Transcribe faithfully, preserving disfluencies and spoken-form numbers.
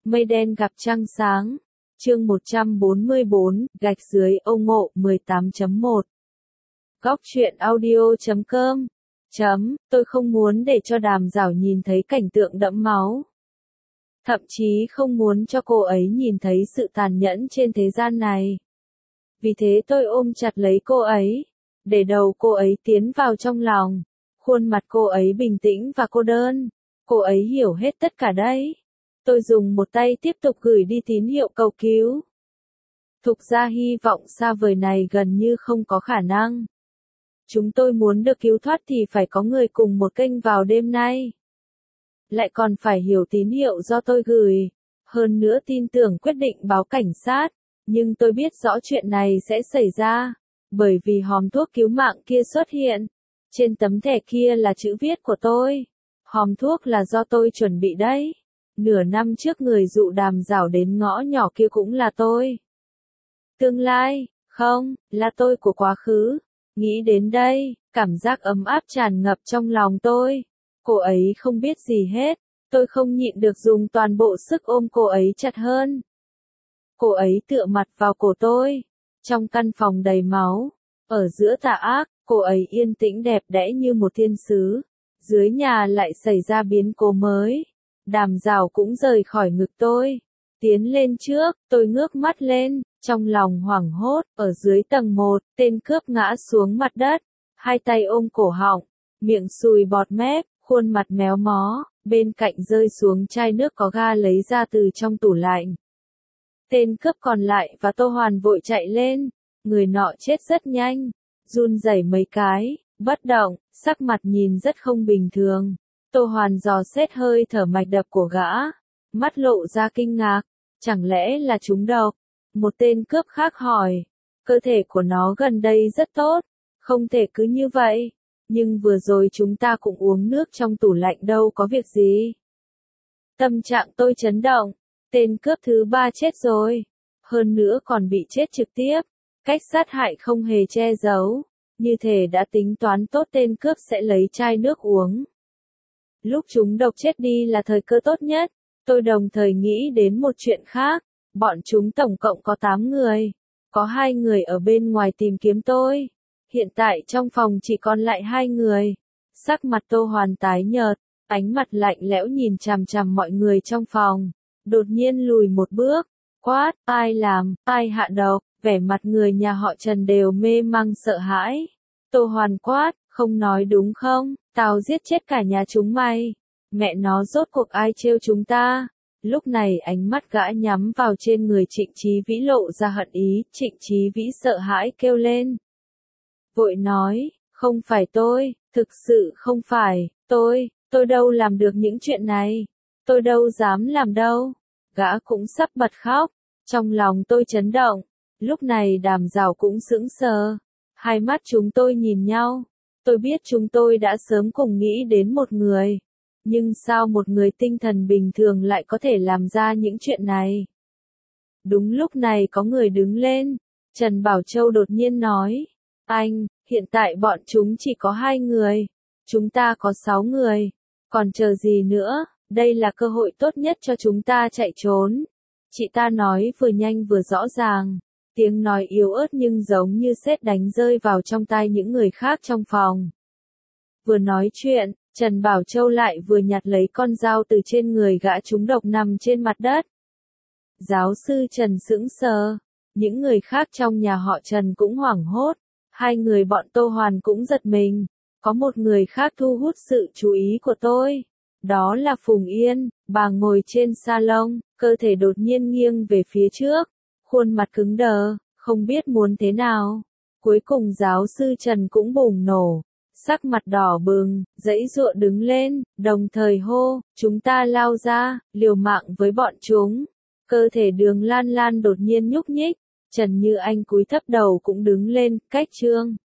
Mây đen gặp trăng sáng. Chương một trăm bốn mươi bốn, gạch dưới Âu Ngộ mười tám chấm một. Góc truyện audio chấm com. Chấm, tôi không muốn để cho Đàm Giảo nhìn thấy cảnh tượng đẫm máu. Thậm chí không muốn cho cô ấy nhìn thấy sự tàn nhẫn trên thế gian này. Vì thế tôi ôm chặt lấy cô ấy, để đầu cô ấy tiến vào trong lòng. Khuôn mặt cô ấy bình tĩnh và cô đơn. Cô ấy hiểu hết tất cả đấy. Tôi dùng một tay tiếp tục gửi đi tín hiệu cầu cứu. Thực ra hy vọng xa vời này gần như không có khả năng. Chúng tôi muốn được cứu thoát thì phải có người cùng một kênh vào đêm nay. Lại còn phải hiểu tín hiệu do tôi gửi. Hơn nữa tin tưởng quyết định báo cảnh sát. Nhưng tôi biết rõ chuyện này sẽ xảy ra. Bởi vì hòm thuốc cứu mạng kia xuất hiện. Trên tấm thẻ kia là chữ viết của tôi. Hòm thuốc là do tôi chuẩn bị đấy. Nửa năm trước người dụ Đàm Giảo đến ngõ nhỏ kia cũng là tôi. Tương lai, không, là tôi của quá khứ. Nghĩ đến đây, cảm giác ấm áp tràn ngập trong lòng tôi. Cô ấy không biết gì hết. Tôi không nhịn được dùng toàn bộ sức ôm cô ấy chặt hơn. Cô ấy tựa mặt vào cổ tôi. Trong căn phòng đầy máu, ở giữa tà ác, cô ấy yên tĩnh đẹp đẽ như một thiên sứ. Dưới nhà lại xảy ra biến cố mới. Đàm Giảo cũng rời khỏi ngực tôi. Tiến lên trước, tôi ngước mắt lên, trong lòng hoảng hốt, ở dưới tầng một, tên cướp ngã xuống mặt đất, hai tay ôm cổ họng, miệng sùi bọt mép, khuôn mặt méo mó, bên cạnh rơi xuống chai nước có ga lấy ra từ trong tủ lạnh. Tên cướp còn lại và Tô Hoàn vội chạy lên, người nọ chết rất nhanh, run rẩy mấy cái, bất động, sắc mặt nhìn rất không bình thường. Tô Hoàn dò xét hơi thở mạch đập của gã, mắt lộ ra kinh ngạc, chẳng lẽ là trúng độc? Một tên cướp khác hỏi, cơ thể của nó gần đây rất tốt, không thể cứ như vậy, nhưng vừa rồi chúng ta cũng uống nước trong tủ lạnh đâu có việc gì. Tâm trạng tôi chấn động, tên cướp thứ ba chết rồi, hơn nữa còn bị chết trực tiếp, cách sát hại không hề che giấu, như thể đã tính toán tốt tên cướp sẽ lấy chai nước uống. Lúc chúng độc chết đi là thời cơ tốt nhất, tôi đồng thời nghĩ đến một chuyện khác, bọn chúng tổng cộng có tám người, có hai người ở bên ngoài tìm kiếm tôi, hiện tại trong phòng chỉ còn lại hai người, sắc mặt Tô Hoàn tái nhợt, ánh mặt lạnh lẽo nhìn chằm chằm mọi người trong phòng, đột nhiên lùi một bước, quát, ai làm, ai hạ độc, vẻ mặt người nhà họ Trần đều mê mang sợ hãi, Tô Hoàn quát, không nói đúng không? Tao giết chết cả nhà chúng mày. Mẹ nó rốt cuộc ai trêu chúng ta? Lúc này ánh mắt gã nhắm vào trên người Trịnh Chí Vĩ lộ ra hận ý, Trịnh Chí Vĩ sợ hãi kêu lên. Vội nói, không phải tôi, thực sự không phải, tôi, tôi đâu làm được những chuyện này. Tôi đâu dám làm đâu. Gã cũng sắp bật khóc, trong lòng tôi chấn động. Lúc này Đàm Giảo cũng sững sờ. Hai mắt chúng tôi nhìn nhau. Tôi biết chúng tôi đã sớm cùng nghĩ đến một người. Nhưng sao một người tinh thần bình thường lại có thể làm ra những chuyện này? Đúng lúc này có người đứng lên. Trần Bảo Châu đột nhiên nói. Anh, hiện tại bọn chúng chỉ có hai người. Chúng ta có sáu người. Còn chờ gì nữa? Đây là cơ hội tốt nhất cho chúng ta chạy trốn. Chị ta nói vừa nhanh vừa rõ ràng. Tiếng nói yếu ớt nhưng giống như sét đánh rơi vào trong tai những người khác trong phòng. Vừa nói chuyện, Trần Bảo Châu lại vừa nhặt lấy con dao từ trên người gã trúng độc nằm trên mặt đất. Giáo sư Trần sững sờ, những người khác trong nhà họ Trần cũng hoảng hốt, hai người bọn Tô Hoàn cũng giật mình, có một người khác thu hút sự chú ý của tôi. Đó là Phùng Yên, bà ngồi trên salon, cơ thể đột nhiên nghiêng về phía trước, khuôn mặt cứng đờ, không biết muốn thế nào. Cuối cùng giáo sư Trần cũng bùng nổ. Sắc mặt đỏ bừng, giãy giụa đứng lên, đồng thời hô, chúng ta lao ra, liều mạng với bọn chúng. Cơ thể Đường Lan Lan đột nhiên nhúc nhích, Trần Như Anh cúi thấp đầu cũng đứng lên, cách Trương